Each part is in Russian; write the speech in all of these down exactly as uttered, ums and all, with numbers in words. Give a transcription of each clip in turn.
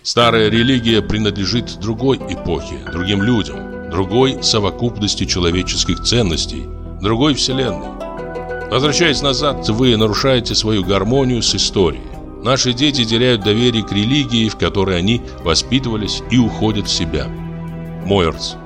Старая религия принадлежит другой эпохе, другим людям, другой совокупности человеческих ценностей, другой вселенной. Возвращаясь назад, вы нарушаете свою гармонию с историей. Наши дети теряют доверие к религии, в которой они воспитывались, и уходят в себя. Мойерс.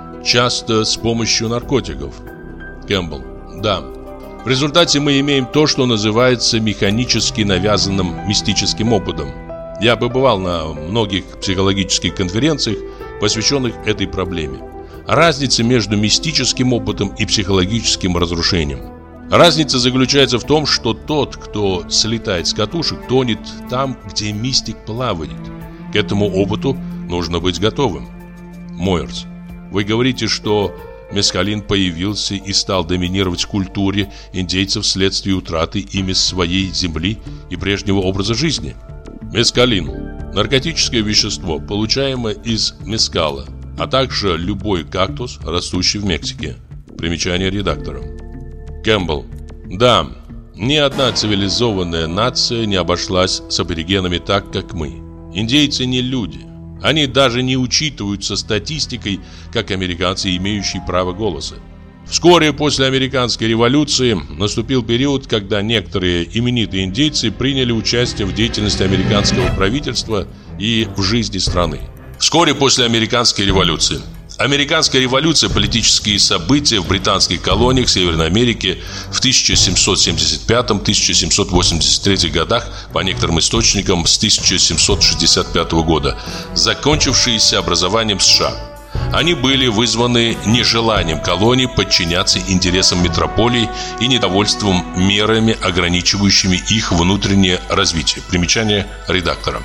Часто с помощью наркотиков. Кэмпбелл. Да. В результате мы имеем то, что называется механически навязанным мистическим опытом. Я побывал на многих психологических конференциях, посвященных этой проблеме. Разница между мистическим опытом и психологическим разрушением. Разница заключается в том, что тот, кто слетает с катушек, тонет там, где мистик плавает. К этому опыту нужно быть готовым. Мойерс. Вы говорите, что мескалин появился и стал доминировать в культуре индейцев вследствие утраты ими своей земли и прежнего образа жизни. Мескалин – наркотическое вещество, получаемое из мескала, а также любой кактус, растущий в Мексике. Примечание редактора. Кэмпбелл. Да, ни одна цивилизованная нация не обошлась с аборигенами так, как мы. Индейцы не люди. Они даже не учитываются статистикой, как американцы, имеющие право голоса. Вскоре после американской революции наступил период, когда некоторые именитые индейцы приняли участие в деятельности американского правительства и в жизни страны. Вскоре после американской революции. Американская революция, политические события в британских колониях Северной Америки в тысяча семьсот семьдесят пятом — тысяча семьсот восемьдесят третьем годах, по некоторым источникам с тысяча семьсот шестьдесят пятого года, закончившиеся образованием США. Они были вызваны нежеланием колоний подчиняться интересам метрополий и недовольством мерами, ограничивающими их внутреннее развитие. Примечание редактора.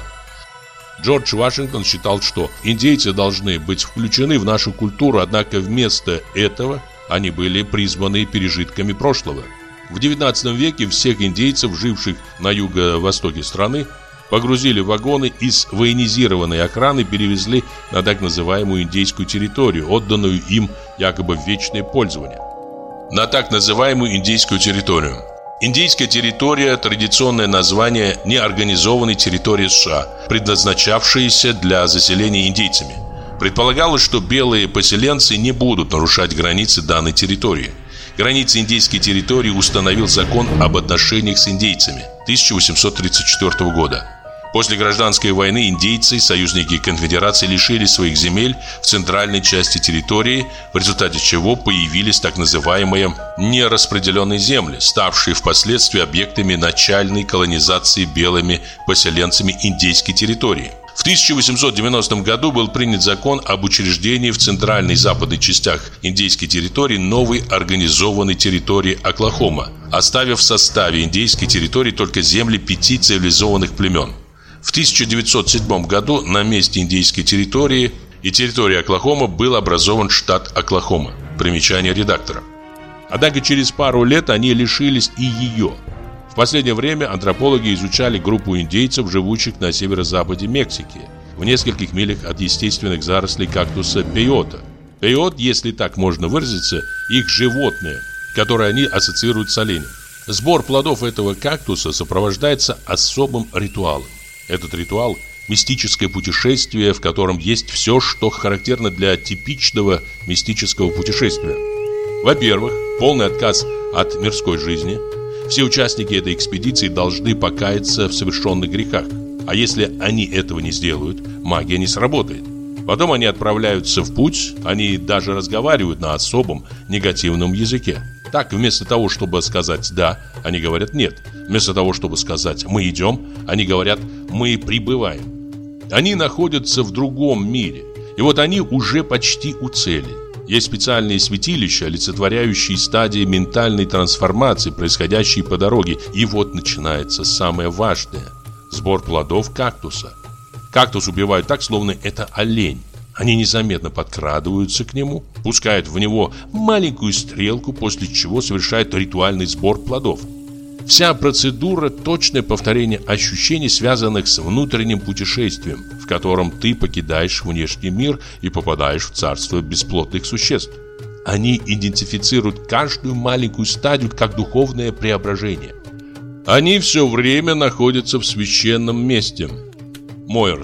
Джордж Вашингтон считал, что индейцы должны быть включены в нашу культуру, однако вместо этого они были призваны пережитками прошлого. В девятнадцатом веке всех индейцев, живших на юго-востоке страны, погрузили в вагоны и с военизированной охраны перевезли на так называемую индейскую территорию, отданную им якобы в вечное пользование. На так называемую индейскую территорию. Индейская территория – традиционное название неорганизованной территории США, предназначавшейся для заселения индейцами. Предполагалось, что белые поселенцы не будут нарушать границы данной территории. Границы индейской территории установил закон об отношениях с индейцами тысяча восемьсот тридцать четвёртого года. После гражданской войны индейцы, союзники конфедерации, лишились своих земель в центральной части территории, в результате чего появились так называемые нераспределенные земли, ставшие впоследствии объектами начальной колонизации белыми поселенцами индейской территории. В тысяча восемьсот девяностом году был принят закон об учреждении в центральной и западной частях индейской территории новой организованной территории Оклахома, оставив в составе индейской территории только земли пяти цивилизованных племен. В тысяча девятьсот седьмом году на месте индейской территории и территории Оклахома был образован штат Оклахома. Примечание редактора. Однако через пару лет они лишились и ее. В последнее время антропологи изучали группу индейцев, живущих на северо-западе Мексики, в нескольких милях от естественных зарослей кактуса пейота. Пейот, если так можно выразиться, их животное, которое они ассоциируют с оленем. Сбор плодов этого кактуса сопровождается особым ритуалом. Этот ритуал – мистическое путешествие, в котором есть все, что характерно для типичного мистического путешествия. Во-первых, полный отказ от мирской жизни. Все участники этой экспедиции должны покаяться в совершенных грехах. А если они этого не сделают, магия не сработает. Потом они отправляются в путь, они даже разговаривают на особом негативном языке. Так, вместо того, чтобы сказать «да», они говорят «нет». Вместо того, чтобы сказать «мы идем», они говорят «мы прибываем». Они находятся в другом мире, и вот они уже почти у цели. Есть специальные святилища, олицетворяющие стадии ментальной трансформации, происходящие по дороге. И вот начинается самое важное – сбор плодов кактуса. Кактус убивают так, словно это олень. Они незаметно подкрадываются к нему, пускают в него маленькую стрелку, после чего совершают ритуальный сбор плодов. Вся процедура – точное повторение ощущений, связанных с внутренним путешествием, в котором ты покидаешь внешний мир и попадаешь в царство бесплотных существ. Они идентифицируют каждую маленькую стадию как духовное преображение. Они все время находятся в священном месте. Мойерс.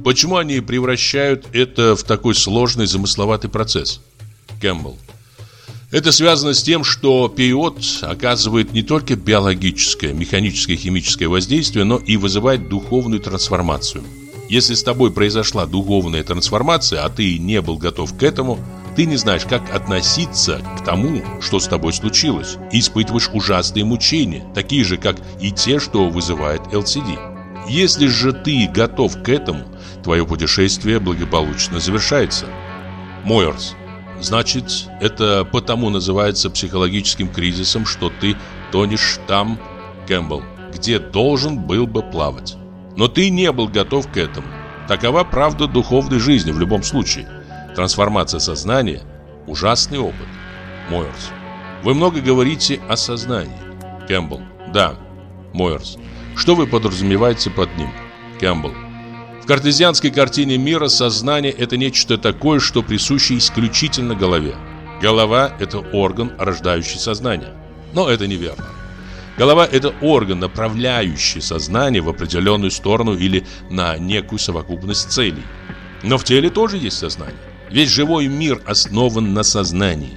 Почему они превращают это в такой сложный, замысловатый процесс? Кэмпбелл. Это связано с тем, что период оказывает не только биологическое, механическое, химическое воздействие, но и вызывает духовную трансформацию. Если с тобой произошла духовная трансформация, а ты не был готов к этому, ты не знаешь, как относиться к тому, что с тобой случилось, и испытываешь ужасные мучения, такие же, как и те, что вызывает эл эс ди. Если же ты готов к этому, твое путешествие благополучно завершается. Мойерс. Значит, это потому называется психологическим кризисом, что ты тонешь там, Кэмпбелл, где должен был бы плавать. Но ты не был готов к этому. Такова правда духовной жизни в любом случае. Трансформация сознания – ужасный опыт. Мойерс. Вы много говорите о сознании. Кэмпбелл. Да. Мойерс. Что вы подразумеваете под ним? Кэмпбелл. В картезианской картине мира сознание – это нечто такое, что присуще исключительно голове. Голова – это орган, рождающий сознание. Но это неверно. Голова – это орган, направляющий сознание в определенную сторону или на некую совокупность целей. Но в теле тоже есть сознание. Весь живой мир основан на сознании.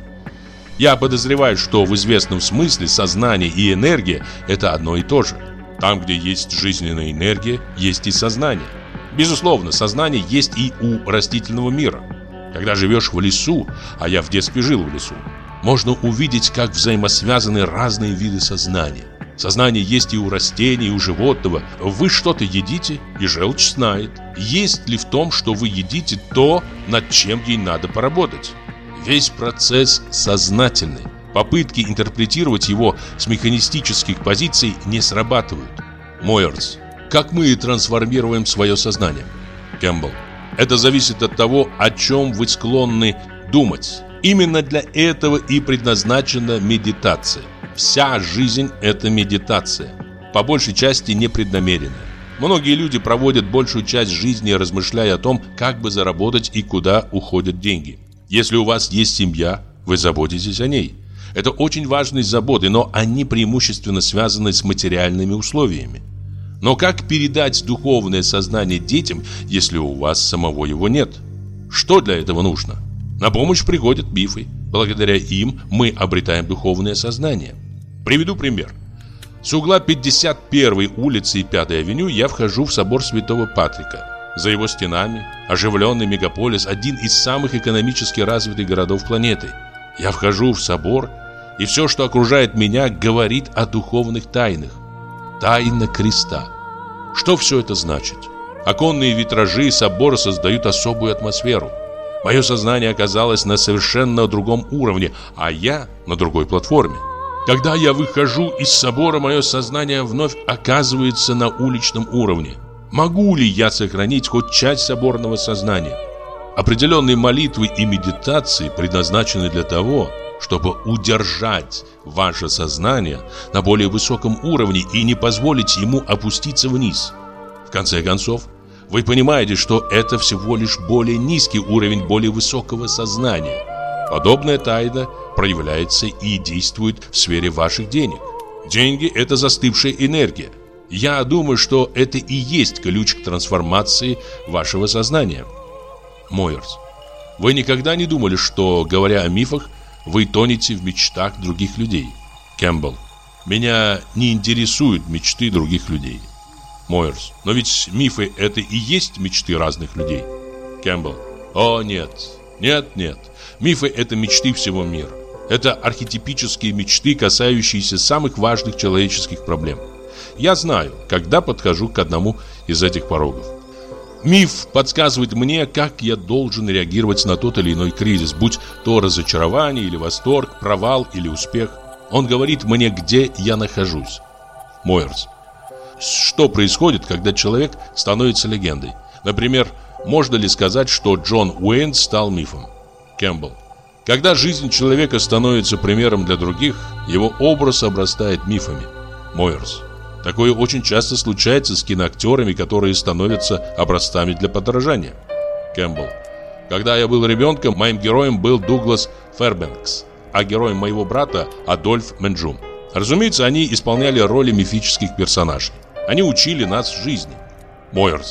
Я подозреваю, что в известном смысле сознание и энергия – это одно и то же. Там, где есть жизненная энергия, есть и сознание. Безусловно, сознание есть и у растительного мира. Когда живешь в лесу, а я в детстве жил в лесу, можно увидеть, как взаимосвязаны разные виды сознания. Сознание есть и у растений, и у животного. Вы что-то едите, и желчь знает, есть ли в том, что вы едите, то, над чем ей надо поработать. Весь процесс сознательный. Попытки интерпретировать его с механистических позиций не срабатывают. Мойерс. Как мы трансформируем свое сознание? Кэмпбелл. Это зависит от того, о чем вы склонны думать. Именно для этого и предназначена медитация. Вся жизнь – это медитация. По большей части непреднамеренная. Многие люди проводят большую часть жизни, размышляя о том, как бы заработать и куда уходят деньги. Если у вас есть семья, вы заботитесь о ней. Это очень важные заботы, но они преимущественно связаны с материальными условиями. Но как передать духовное сознание детям, если у вас самого его нет? Что для этого нужно? На помощь приходят мифы. Благодаря им мы обретаем духовное сознание. Приведу пример. С угла пятьдесят первой улицы и пятой авеню я вхожу в собор Святого Патрика. За его стенами оживленный мегаполис – один из самых экономически развитых городов планеты. Я вхожу в собор, и все, что окружает меня, говорит о духовных тайнах. Тайна креста. Что все это значит? Оконные витражи собора создают особую атмосферу. Мое сознание оказалось на совершенно другом уровне, а я на другой платформе. Когда я выхожу из собора, мое сознание вновь оказывается на уличном уровне. Могу ли я сохранить хоть часть соборного сознания? Определенные молитвы и медитации предназначены для того, чтобы удержать ваше сознание на более высоком уровне и не позволить ему опуститься вниз. В конце концов, вы понимаете, что это всего лишь более низкий уровень более высокого сознания. Подобная тайна проявляется и действует в сфере ваших денег. Деньги – это застывшая энергия. Я думаю, что это и есть ключ к трансформации вашего сознания. Мойерс. Вы никогда не думали, что, говоря о мифах, вы тонете в мечтах других людей? Кэмпбелл. Меня не интересуют мечты других людей. Мойерс. Но ведь мифы – это и есть мечты разных людей. Кэмпбелл. О, нет. Нет, нет. Мифы – это мечты всего мира. Это архетипические мечты, касающиеся самых важных человеческих проблем. Я знаю, когда подхожу к одному из этих порогов. Миф подсказывает мне, как я должен реагировать на тот или иной кризис, будь то разочарование или восторг, провал или успех. Он говорит мне, где я нахожусь. Мойерс. Что происходит, когда человек становится легендой? Например, можно ли сказать, что Джон Уэйн стал мифом? Кэмпбелл. Когда жизнь человека становится примером для других, его образ обрастает мифами. Мойерс. Такое очень часто случается с киноактерами, которые становятся образцами для подражания. Кэмпбелл. Когда я был ребенком, моим героем был Дуглас Фэрбенкс, а героем моего брата Адольф Менджум. Разумеется, они исполняли роли мифических персонажей. Они учили нас жизни. Мойерс.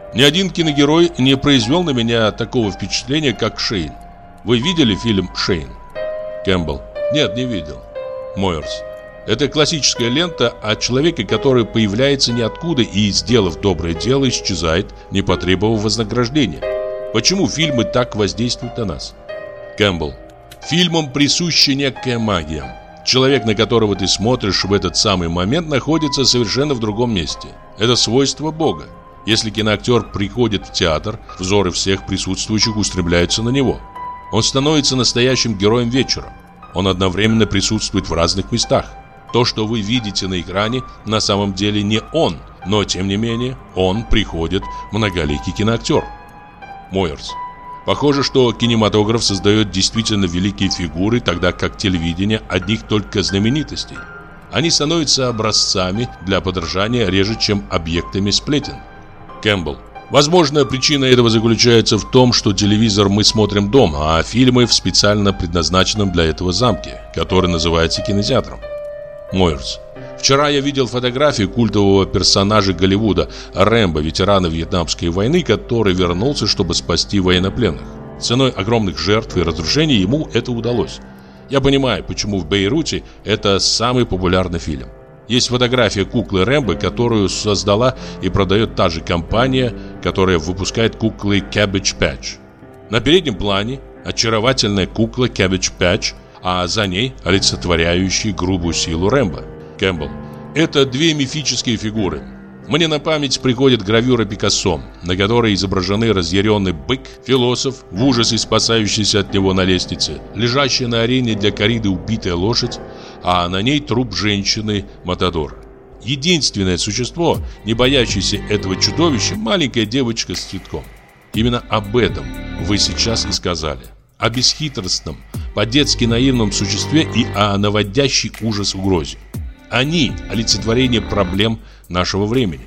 Ни один киногерой не произвел на меня такого впечатления, как Шейн. Вы видели фильм «Шейн»? Кэмпбелл. Нет, не видел. Мойерс. Это классическая лента о человеке, который появляется ниоткуда и, сделав доброе дело, исчезает, не потребовав вознаграждения. Почему фильмы так воздействуют на нас? Кэмпбелл. Фильмам присуща некая магия. Человек, на которого ты смотришь в этот самый момент, находится совершенно в другом месте. Это свойство Бога. Если киноактер приходит в театр, взоры всех присутствующих устремляются на него. Он становится настоящим героем вечера. Он одновременно присутствует в разных местах. То, что вы видите на экране, на самом деле не он, но тем не менее он приходит, многоликий киноактер. Мойерс. Похоже, что кинематограф создает действительно великие фигуры, тогда как телевидение одних только знаменитостей. Они становятся образцами для подражания реже, чем объектами сплетен. Кэмпбелл. Возможно, причина этого заключается в том, что телевизор мы смотрим дома, а фильмы в специально предназначенном для этого замке, который называется кинотеатром. Мойерс. Вчера я видел фотографии культового персонажа Голливуда Рэмбо, ветерана Вьетнамской войны, который вернулся, чтобы спасти военнопленных. Ценой огромных жертв и разрушений ему это удалось. Я понимаю, почему в Бейруте это самый популярный фильм. Есть фотография куклы Рэмбо, которую создала и продает та же компания, которая выпускает куклы Cabbage Patch. На переднем плане очаровательная кукла Cabbage Patch, а за ней олицетворяющая грубую силу Рэмбо. Кэмпбелл. Это две мифические фигуры. Мне на память приходит гравюра Пикассо, на которой изображены разъяренный бык, философ, в ужасе спасающийся от него на лестнице, лежащая на арене для кориды убитая лошадь, а на ней труп женщины Матадор. Единственное существо, не боящееся этого чудовища, маленькая девочка с цветком. Именно об этом вы сейчас и сказали. О бесхитростном, по-детски наивном существе и о наводящей ужас угрозе. Они – олицетворение проблем нашего времени.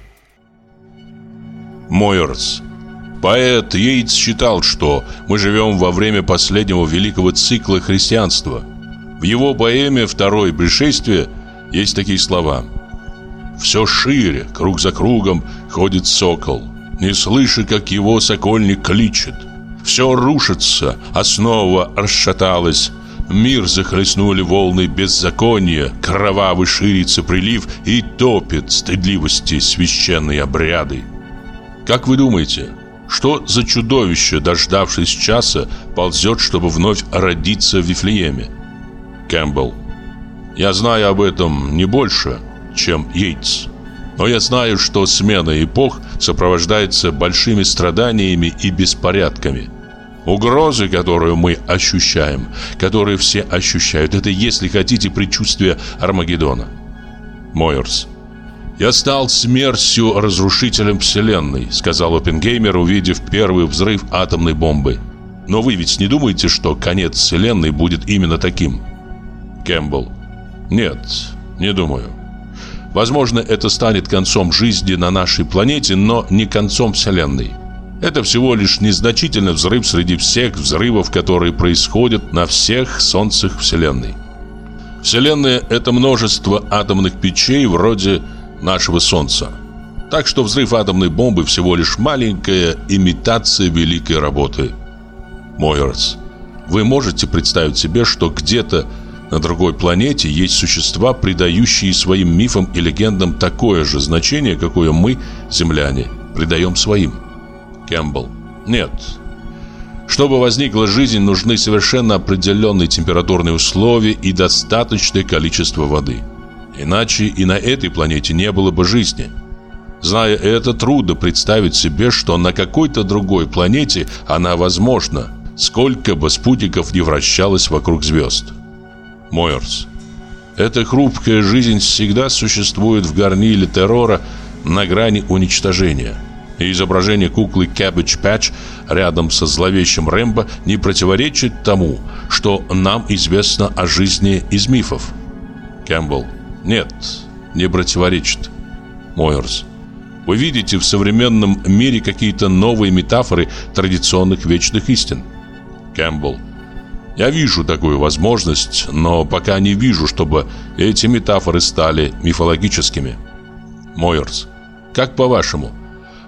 Мойерс. Поэт Йейтс считал, что мы живем во время последнего великого цикла христианства. В его поэме «Второе пришествие» есть такие слова: «Все шире, круг за кругом, ходит сокол, не слыша, как его сокольник кличет. Все рушится, основа расшаталась». Мир захлестнули волны беззакония, кровавый ширится прилив и топит стыдливости священные обряды. Как вы думаете, что за чудовище, дождавшись часа, ползет, чтобы вновь родиться в Вифлееме? Кэмпбелл. Я знаю об этом не больше, чем Йейтс. Но я знаю, что смена эпох сопровождается большими страданиями и беспорядками. Угрозы, которую мы ощущаем, которые все ощущают, это, если хотите, предчувствие Армагеддона. Мойерс. «Я стал смертью разрушителем вселенной», — сказал Оппенгеймер, увидев первый взрыв атомной бомбы. «Но вы ведь не думаете, что конец вселенной будет именно таким?» Кэмпбелл. «Нет, не думаю. Возможно, это станет концом жизни на нашей планете, но не концом вселенной. Это всего лишь незначительный взрыв среди всех взрывов, которые происходят на всех солнцах Вселенной. Вселенная – это множество атомных печей вроде нашего Солнца. Так что взрыв атомной бомбы всего лишь маленькая имитация великой работы. Мойерс, вы можете представить себе, что где-то на другой планете есть существа, придающие своим мифам и легендам такое же значение, какое мы, земляне, придаем своим? Кэмпбелл. Нет. Чтобы возникла жизнь, нужны совершенно определенные температурные условия и достаточное количество воды. Иначе и на этой планете не было бы жизни. Зная это, трудно представить себе, что на какой-то другой планете она возможна, сколько бы спутников не вращалось вокруг звезд. Мойерс. Эта хрупкая жизнь всегда существует в горниле террора на грани уничтожения. И изображение куклы Cabbage Patch рядом со зловещим Рэмбо не противоречит тому, что нам известно о жизни из мифов. Кэмпбелл. Нет, не противоречит. Мойерс. Вы видите в современном мире какие-то новые метафоры традиционных вечных истин? Кэмпбелл. Я вижу такую возможность, но пока не вижу, чтобы эти метафоры стали мифологическими. Мойерс. Как по-вашему,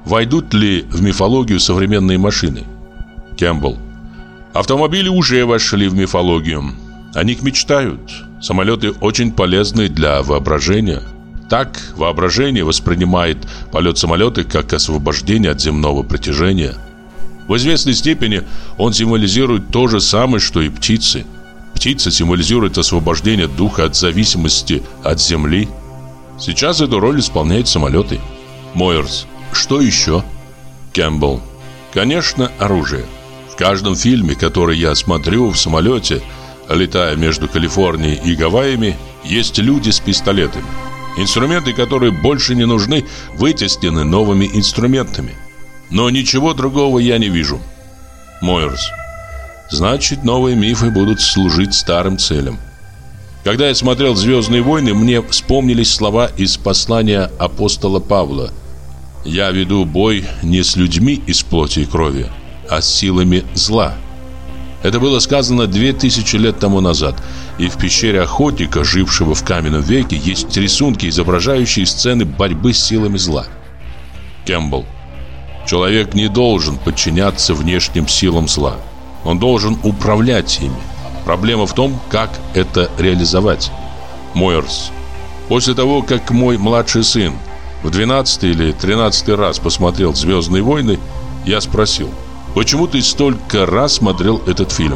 войдут ли в мифологию современные машины? Кэмпбелл. Автомобили уже вошли в мифологию. О них мечтают. Самолеты очень полезны для воображения. Так, воображение воспринимает полет самолета как освобождение от земного притяжения. В известной степени он символизирует то же самое, что и птицы. Птица символизирует освобождение духа от зависимости от земли. Сейчас эту роль исполняют самолеты. Мойерс. Что еще? Кэмпбелл. Конечно, оружие. В каждом фильме, который я смотрю в самолете, летая между Калифорнией и Гавайями, есть люди с пистолетами. Инструменты, которые больше не нужны, вытеснены новыми инструментами. Но ничего другого я не вижу. Мойерс. Значит, новые мифы будут служить старым целям. Когда я смотрел «Звездные войны», мне вспомнились слова из послания апостола Павла: «Я веду бой не с людьми из плоти и крови, а с силами зла». Это было сказано две тысячи лет тому назад, и в пещере охотника, жившего в каменном веке, есть рисунки, изображающие сцены борьбы с силами зла. Кэмпбелл. Человек не должен подчиняться внешним силам зла. Он должен управлять ими. Проблема в том, как это реализовать. Мойерс. После того, как мой младший сын в двенадцатый или тринадцатый раз посмотрел «Звездные войны», я спросил: «Почему ты столько раз смотрел этот фильм?»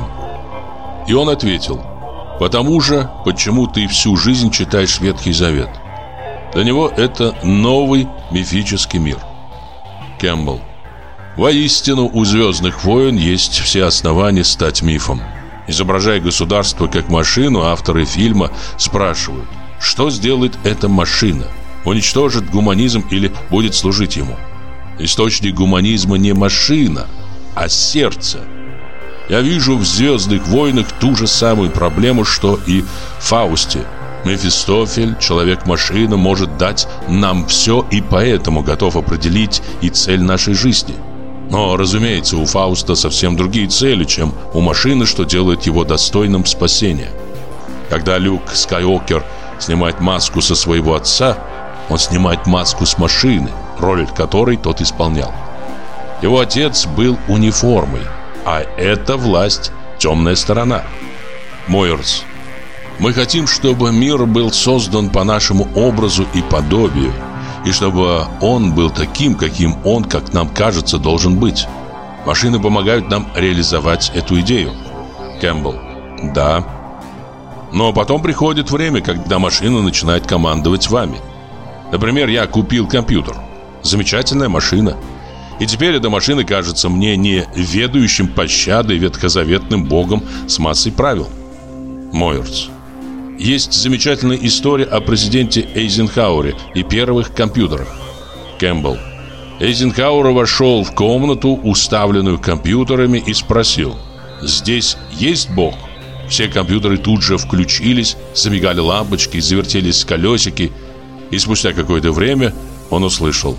И он ответил: «Потому же, почему ты всю жизнь читаешь Ветхий Завет». Для него это новый мифический мир. Кэмпбелл. Воистину, у «Звездных войн» есть все основания стать мифом. Изображая государство как машину, авторы фильма спрашивают: что сделает эта машина? Уничтожит гуманизм или будет служить ему? Источник гуманизма не машина, а сердце. Я вижу в «Звездных войнах» ту же самую проблему, что и в «Фаусте». Мефистофель, человек-машина, может дать нам все и поэтому готов определить и цель нашей жизни. Но, разумеется, у Фауста совсем другие цели, чем у машины, что делает его достойным спасения. Когда Люк Скайуокер снимает маску со своего отца, он снимает маску с машины, роль которой тот исполнял. Его отец был униформой, а это власть, темная сторона. Мойерс. Мы хотим, чтобы мир был создан по нашему образу и подобию, и чтобы он был таким, каким он, как нам кажется, должен быть. Машины помогают нам реализовать эту идею. Кэмпбелл. Да. Но потом приходит время, когда машина начинает командовать вами. Например, я купил компьютер. Замечательная машина. И теперь эта машина кажется мне не ведающим пощадой ветхозаветным богом с массой правил. Мойерс. Есть замечательная история о президенте Эйзенхауэре и первых компьютерах. Кэмпбелл. Эйзенхауэр вошел в комнату, уставленную компьютерами, и спросил: «Здесь есть Бог?» Все компьютеры тут же включились, замигали лампочки, завертелись колесики, и спустя какое-то время он услышал: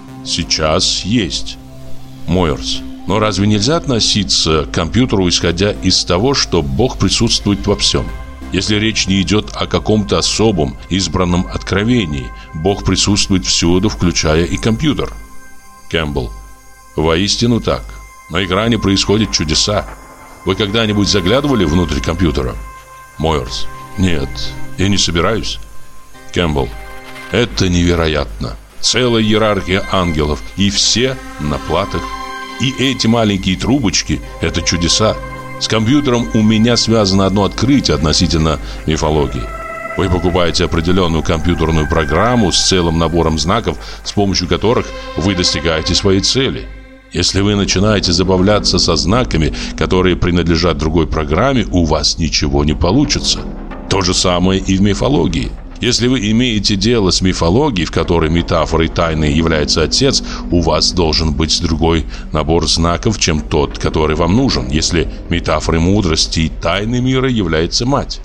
«Сейчас есть». Мойерс. Но разве нельзя относиться к компьютеру, исходя из того, что Бог присутствует во всем? Если речь не идет о каком-то особом, избранном откровении, Бог присутствует всюду, включая и компьютер. Кэмпбелл. Воистину так. На экране происходят чудеса. Вы когда-нибудь заглядывали внутрь компьютера? Мойерс. Нет, я не собираюсь. Кэмпбелл. Это невероятно. Целая иерархия ангелов, и все на платах. И эти маленькие трубочки – это чудеса. С компьютером у меня связано одно открытие относительно мифологии. Вы покупаете определенную компьютерную программу с целым набором знаков, с помощью которых вы достигаете своей цели. Если вы начинаете забавляться со знаками, которые принадлежат другой программе, у вас ничего не получится. То же самое и в мифологии. Если вы имеете дело с мифологией, в которой метафорой тайны является отец, у вас должен быть другой набор знаков, чем тот, который вам нужен, если метафорой мудрости и тайны мира является мать.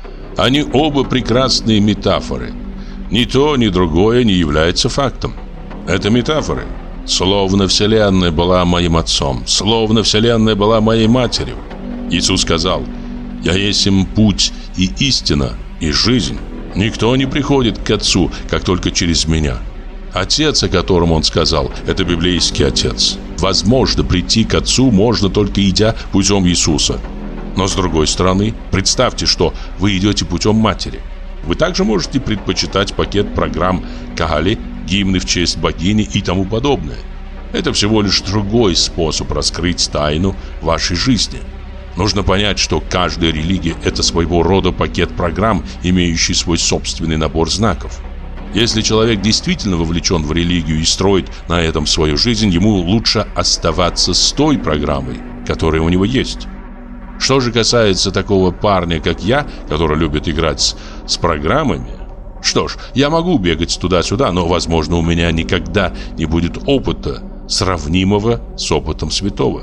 Они оба прекрасные метафоры. Ни то, ни другое не является фактом. Это метафоры. Словно Вселенная была моим отцом, словно Вселенная была моей матерью. Иисус сказал: «Я есть им путь и истина, и жизнь. Никто не приходит к Отцу, как только через меня». Отец, о котором он сказал, это библейский отец. Возможно, прийти к отцу можно только идя путем Иисуса. Но с другой стороны, представьте, что вы идете путем матери. Вы также можете предпочитать пакет программ Каали, гимны в честь богини и тому подобное. Это всего лишь другой способ раскрыть тайну вашей жизни. Нужно понять, что каждая религия – это своего рода пакет программ, имеющий свой собственный набор знаков. Если человек действительно вовлечен в религию и строит на этом свою жизнь, ему лучше оставаться с той программой, которая у него есть. Что же касается такого парня, как я, который любит играть с, с программами, что ж, я могу бегать туда-сюда, но, возможно, у меня никогда не будет опыта, сравнимого с опытом святого.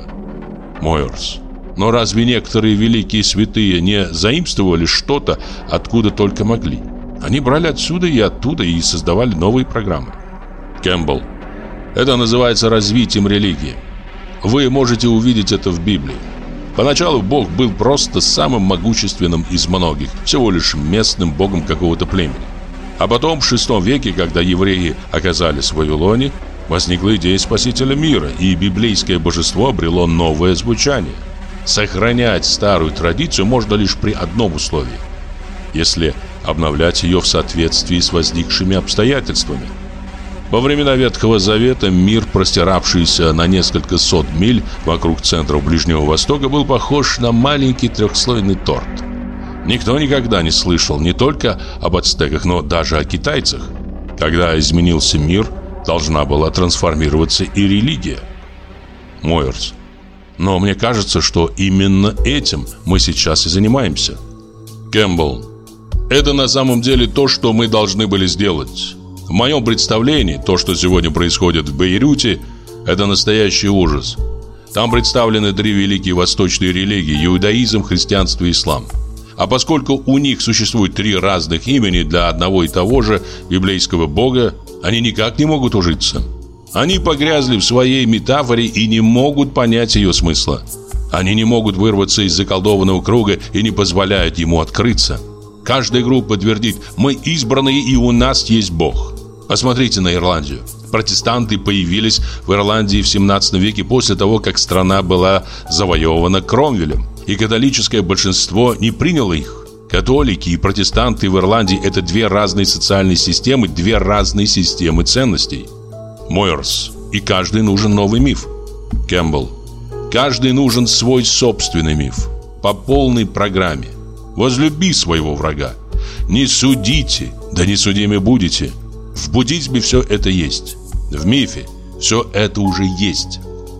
Мойерс. Но разве некоторые великие святые не заимствовали что-то, откуда только могли? Они брали отсюда и оттуда и создавали новые программы. Кэмпбелл. Это называется развитием религии. Вы можете увидеть это в Библии. Поначалу Бог был просто самым могущественным из многих, всего лишь местным богом какого-то племени. А потом в шестом веке, когда евреи оказались в Вавилоне, возникла идея спасителя мира, и библейское божество обрело новое звучание. Сохранять старую традицию можно лишь при одном условии: если обновлять ее в соответствии с возникшими обстоятельствами. Во времена Ветхого Завета мир, простиравшийся на несколько сот миль вокруг центров Ближнего Востока, был похож на маленький трехслойный торт. Никто никогда не слышал не только об ацтеках, но даже о китайцах. Когда изменился мир, должна была трансформироваться и религия. Мойерс. Но мне кажется, что именно этим мы сейчас и занимаемся. Кэмпбелл. Это на самом деле то, что мы должны были сделать. В моем представлении, то, что сегодня происходит в Бейруте, это настоящий ужас. Там представлены три великие восточные религии – иудаизм, христианство и ислам. А поскольку у них существует три разных имени для одного и того же библейского бога, они никак не могут ужиться. Они погрязли в своей метафоре и не могут понять ее смысла. Они не могут вырваться из заколдованного круга и не позволяют ему открыться. Каждая группа твердит: мы избранные и у нас есть Бог. Посмотрите на Ирландию. Протестанты появились в Ирландии в семнадцатом веке после того, как страна была завоевана Кромвелем, и католическое большинство не приняло их. Католики и протестанты в Ирландии – это две разные социальные системы, две разные системы ценностей. Мойерс. И каждый нужен новый миф. Кэмпбелл. Каждый нужен свой собственный миф. По полной программе. Возлюби своего врага. Не судите, да не судимы будете. В буддизме все это есть. В мифе все это уже есть.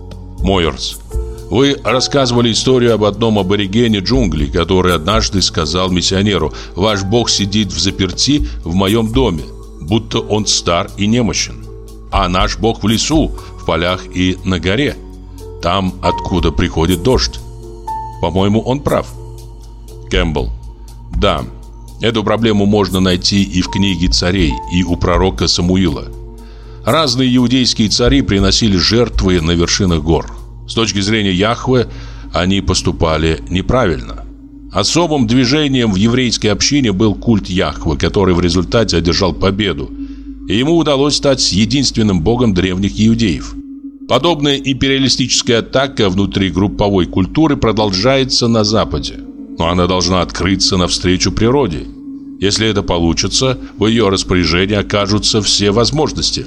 Мойерс. Вы рассказывали историю об одном аборигене джунглей, который однажды сказал миссионеру: «Ваш Бог сидит взаперти в моем доме, будто он стар и немощен. А наш Бог в лесу, в полях и на горе, там, откуда приходит дождь». По-моему, он прав. Кэмпбелл. Да, эту проблему можно найти и в книге царей, и у пророка Самуила. Разные иудейские цари приносили жертвы на вершинах гор. С точки зрения Яхве, они поступали неправильно. Особым движением в еврейской общине был культ Яхве, который в результате одержал победу, и ему удалось стать единственным богом древних иудеев. Подобная империалистическая атака внутри групповой культуры продолжается на Западе, но она должна открыться навстречу природе. Если это получится, в ее распоряжении окажутся все возможности.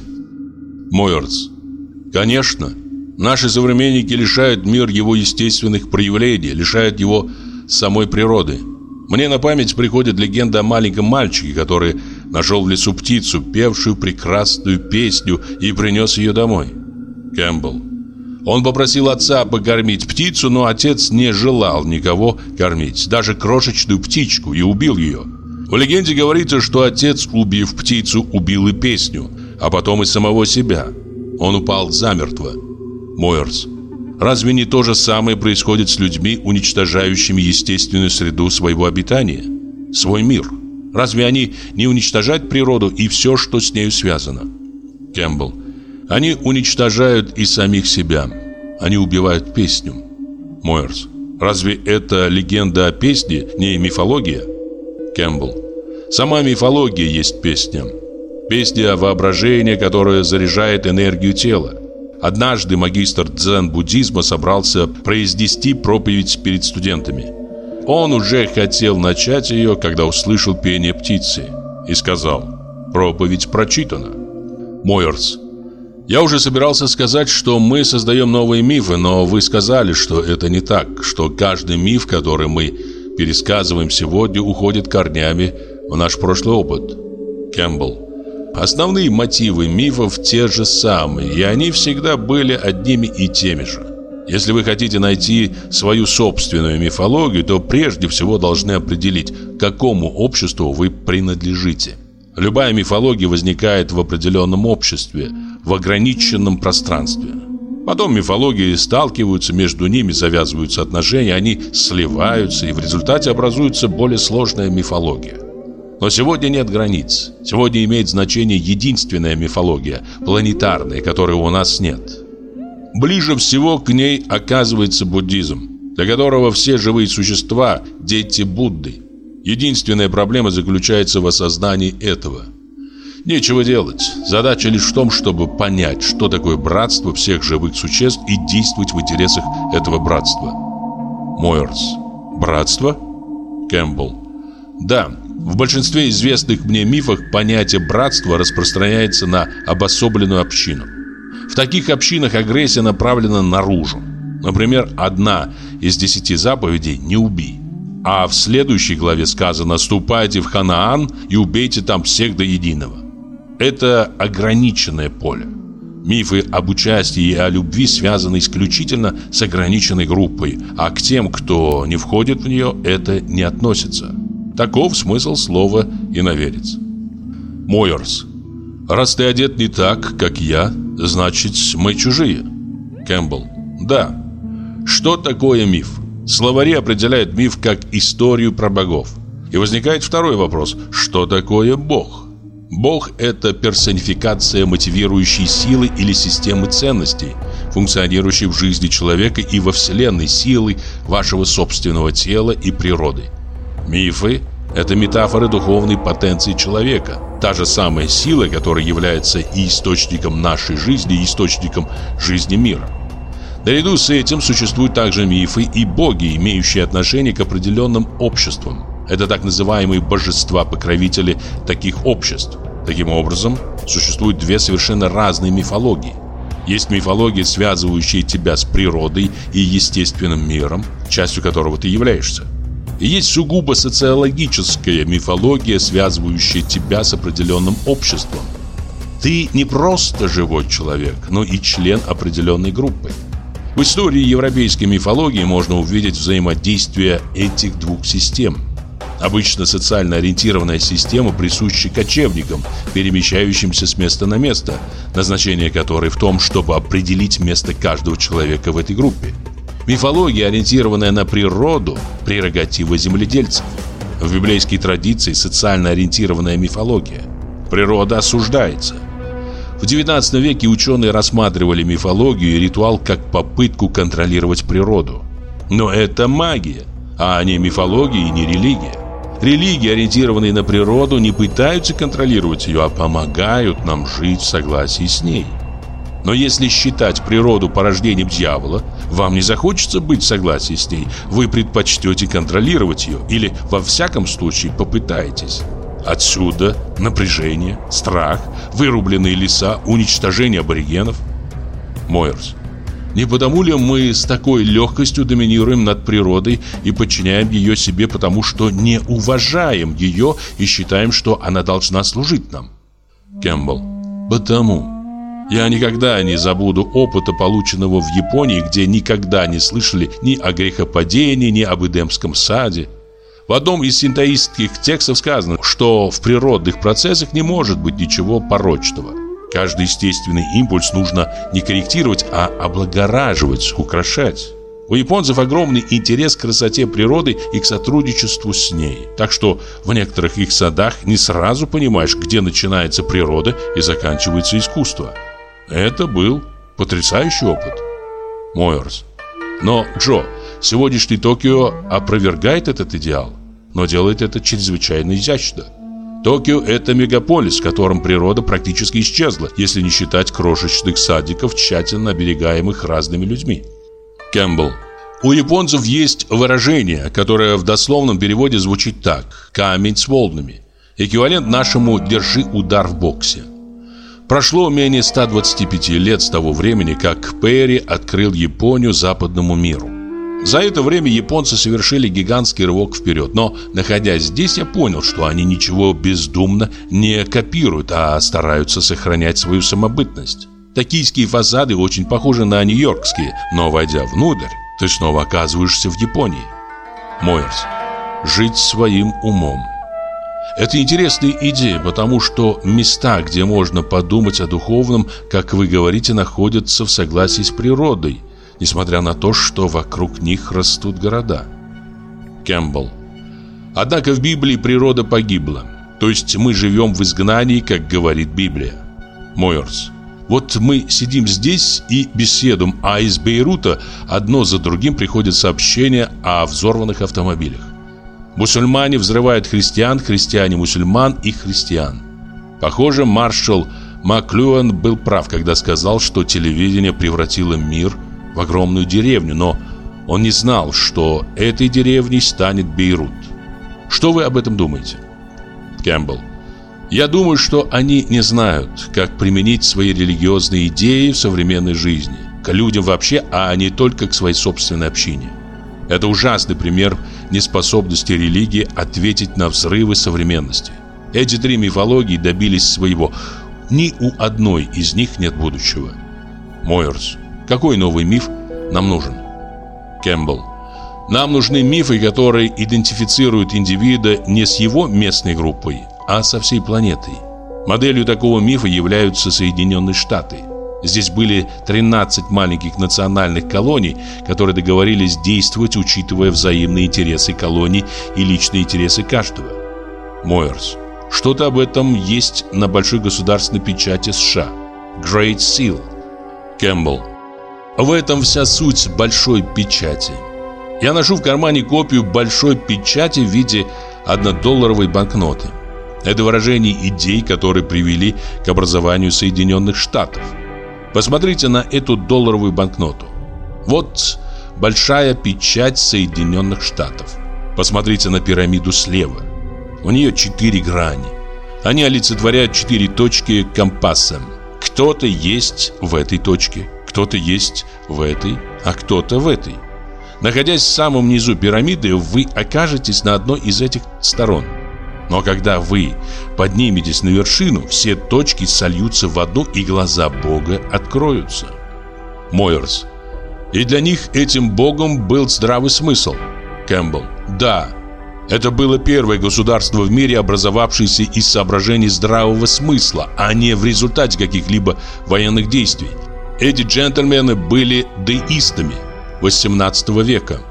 Мойерс. Конечно, наши современники лишают мир его естественных проявлений, лишают его самой природы. Мне на память приходит легенда о маленьком мальчике, который нашел в лесу птицу, певшую прекрасную песню, и принес ее домой. Кэмпбелл. Он попросил отца покормить птицу, но отец не желал никого кормить, даже крошечную птичку, и убил ее. В легенде говорится, что отец, убив птицу, убил и песню, а потом и самого себя. Он упал замертво. Мойерс. Разве не то же самое происходит с людьми, уничтожающими естественную среду своего обитания? Свой мир. Разве они не уничтожают природу и все, что с нею связано? Кэмпбелл. Они уничтожают и самих себя. Они убивают песню. Мойерс. Разве это легенда о песне, не мифология? Кэмпбелл. Сама мифология есть песня. Песня воображения, которая заряжает энергию тела. Однажды магистр дзен-буддизма собрался произнести проповедь перед студентами. Он уже хотел начать ее, когда услышал пение птицы, и сказал: «Проповедь прочитана». Мойерс: «Я уже собирался сказать, что мы создаем новые мифы, но вы сказали, что это не так, что каждый миф, который мы пересказываем сегодня, уходит корнями в наш прошлый опыт». Кэмпбелл: «Основные мотивы мифов те же самые, и они всегда были одними и теми же. Если вы хотите найти свою собственную мифологию, то прежде всего должны определить, к какому обществу вы принадлежите. Любая мифология возникает в определенном обществе, в ограниченном пространстве. Потом мифологии сталкиваются, между ними завязываются отношения, они сливаются, и в результате образуется более сложная мифология. Но сегодня нет границ. Сегодня имеет значение единственная мифология, планетарная, которой у нас нет. Ближе всего к ней оказывается буддизм, для которого все живые существа – дети Будды. Единственная проблема заключается в осознании этого. Нечего делать. Задача лишь в том, чтобы понять, что такое братство всех живых существ и действовать в интересах этого братства. Мойерс: «Братство?» Кэмпбелл: «Да, в большинстве известных мне мифов понятие братства распространяется на обособленную общину. В таких общинах агрессия направлена наружу. Например, одна из десяти заповедей – «Не убий». А в следующей главе сказано: «Ступайте в Ханаан и убейте там всех до единого». Это ограниченное поле. Мифы об участии и о любви связаны исключительно с ограниченной группой, а к тем, кто не входит в нее, это не относится. Таков смысл слова «иноверец». Мойерс: «Раз ты одет не так, как я, значит, мы чужие». Кэмпбелл: «Да. Что такое миф? Словари определяют миф как историю про богов. И возникает второй вопрос: что такое Бог? Бог – это персонификация мотивирующей силы или системы ценностей, функционирующей в жизни человека и во Вселенной, силы вашего собственного тела и природы. Мифы – это метафоры духовной потенции человека, та же самая сила, которая является и источником нашей жизни, и источником жизни мира. Наряду с этим существуют также мифы и боги, имеющие отношение к определенным обществам. Это так называемые божества-покровители таких обществ. Таким образом, существуют две совершенно разные мифологии. Есть мифология, связывающая тебя с природой и естественным миром, частью которого ты являешься. И есть сугубо социологическая мифология, связывающая тебя с определенным обществом. Ты не просто живой человек, но и член определенной группы. В истории европейской мифологии можно увидеть взаимодействие этих двух систем. Обычно социально ориентированная система присуща кочевникам, перемещающимся с места на место, назначение которой в том, чтобы определить место каждого человека в этой группе. Мифология, ориентированная на природу, прерогатива земледельцев. В библейской традиции социально ориентированная мифология. Природа осуждается. В девятнадцатом веке ученые рассматривали мифологию и ритуал как попытку контролировать природу. Но это магия, а не мифология и не религия. Религии, ориентированные на природу, не пытаются контролировать ее, а помогают нам жить в согласии с ней. Но если считать природу порождением дьявола, вам не захочется быть в согласии с ней. Вы предпочтете контролировать ее или, во всяком случае, попытаетесь. Отсюда напряжение, страх, вырубленные леса, уничтожение аборигенов. Мойерс: не потому ли мы с такой легкостью доминируем над природой и подчиняем ее себе, потому что не уважаем ее и считаем, что она должна служить нам? Кэмпбелл: потому. Я никогда не забуду опыта, полученного в Японии, где никогда не слышали ни о грехопадении, ни об Эдемском саде. В одном из синтоистских текстов сказано, что в природных процессах не может быть ничего порочного. Каждый естественный импульс нужно не корректировать, а облагораживать, украшать. У японцев огромный интерес к красоте природы и к сотрудничеству с ней. Так что в некоторых их садах не сразу понимаешь, где начинается природа и заканчивается искусство. Это был потрясающий опыт. Мойерс: но, Джо, сегодняшний Токио опровергает этот идеал, но делает это чрезвычайно изящно. Токио – это мегаполис, в котором природа практически исчезла, если не считать крошечных садиков, тщательно оберегаемых разными людьми. Кэмпбелл. У японцев есть выражение, которое в дословном переводе звучит так: «камень с волнами». Эквивалент нашему «держи удар в боксе». Прошло менее ста двадцати пяти лет с того времени, как Перри открыл Японию западному миру. За это время японцы совершили гигантский рывок вперед, но, находясь здесь, я понял, что они ничего бездумно не копируют, а стараются сохранять свою самобытность. Токийские фасады очень похожи на нью-йоркские, но, войдя внутрь, ты снова оказываешься в Японии. Мойерс. Жить своим умом. Это интересная идея, потому что места, где можно подумать о духовном, как вы говорите, находятся в согласии с природой, несмотря на то, что вокруг них растут города. Кэмпбелл. Однако в Библии природа погибла. То есть мы живем в изгнании, как говорит Библия. Мойерс. Вот мы сидим здесь и беседуем, а из Бейрута одно за другим приходят сообщения о взорванных автомобилях. Мусульмане взрывают христиан, христиане мусульман и христиан. Похоже, маршал Маклюэн был прав, когда сказал, что телевидение превратило мир в огромную деревню, но он не знал, что этой деревней станет Бейрут. Что вы об этом думаете? Кэмпбелл. Я думаю, что они не знают, как применить свои религиозные идеи в современной жизни, к людям вообще, а не только к своей собственной общине. Это ужасный пример неспособности религии ответить на взрывы современности. Эти три мифологии добились своего. Ни у одной из них нет будущего. Мойерс. Какой новый миф нам нужен? Кэмпбелл. Нам нужны мифы, которые идентифицируют индивида не с его местной группой, а со всей планетой. Моделью такого мифа являются Соединенные Штаты. Здесь были тринадцать маленьких национальных колоний, которые договорились действовать, учитывая взаимные интересы колоний и личные интересы каждого. Мойерс. Что-то об этом есть на большой государственной печати США. Great Seal. Кэмпбелл. В этом вся суть большой печати. Я ношу в кармане копию большой печати в виде однодолларовой банкноты. Это выражение идей, которые привели к образованию Соединенных Штатов. Посмотрите на эту долларовую банкноту. Вот большая печать Соединенных Штатов. Посмотрите на пирамиду слева. У нее четыре грани. Они олицетворяют четыре точки компаса. Кто-то есть в этой точке, кто-то есть в этой, а кто-то в этой. Находясь в самом низу пирамиды, вы окажетесь на одной из этих сторон. Но когда вы подниметесь на вершину, все точки сольются в одну, и глаза Бога откроются. Мойерс. И для них этим Богом был здравый смысл. Кэмпбелл. Да, это было первое государство в мире, образовавшееся из соображений здравого смысла, а не в результате каких-либо военных действий. Эти джентльмены были деистами восемнадцатого века.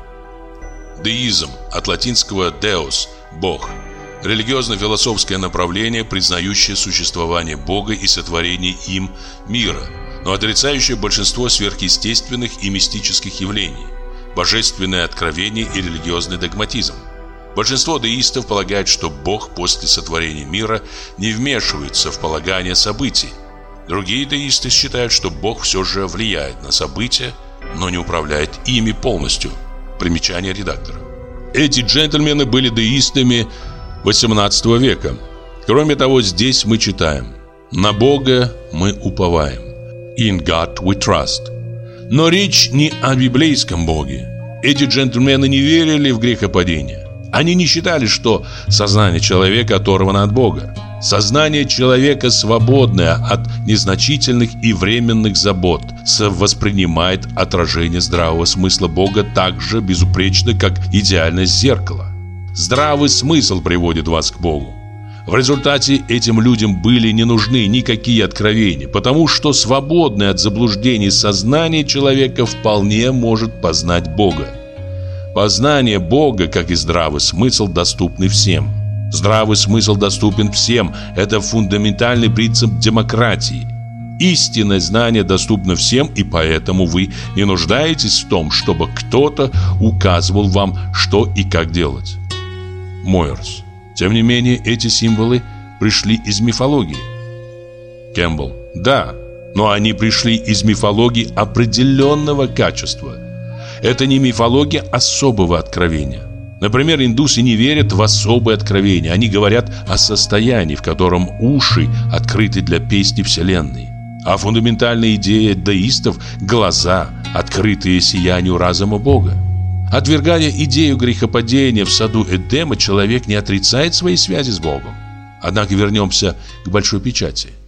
Деизм от латинского «deus» – «бог». Религиозно-философское направление, признающее существование Бога и сотворение им мира, но отрицающее большинство сверхъестественных и мистических явлений, божественное откровение и религиозный догматизм. Большинство деистов полагает, что Бог после сотворения мира не вмешивается в полагание событий. Другие деисты считают, что Бог все же влияет на события, но не управляет ими полностью. Примечание редактора. Эти джентльмены были деистами восемнадцатого века. Кроме того, здесь мы читаем: «На Бога мы уповаем». In God we trust. Но речь не о библейском Боге. Эти джентльмены не верили в грехопадение. Они не считали, что сознание человека оторвано от Бога. Сознание человека, свободное от незначительных и временных забот, воспринимает отражение здравого смысла Бога так же безупречно, как идеальность зеркала. Здравый смысл приводит вас к Богу. В результате этим людям были не нужны никакие откровения, потому что свободное от заблуждений сознание человека вполне может познать Бога. Познание Бога, как и здравый смысл, доступны всем. Здравый смысл доступен всем. Это фундаментальный принцип демократии. Истинное знание доступно всем, и поэтому вы не нуждаетесь в том, чтобы кто-то указывал вам, что и как делать. Мойерс. Тем не менее, эти символы пришли из мифологии. Кэмпбелл: да, но они пришли из мифологии определенного качества. Это не мифология особого откровения. Например, индусы не верят в особое откровение. Они говорят о состоянии, в котором уши открыты для песни Вселенной. А фундаментальная идея деистов – глаза, открытые сиянию разума Бога. Отвергая идею грехопадения в саду Эдема, человек не отрицает своей связи с Богом. Однако вернемся к большой печати.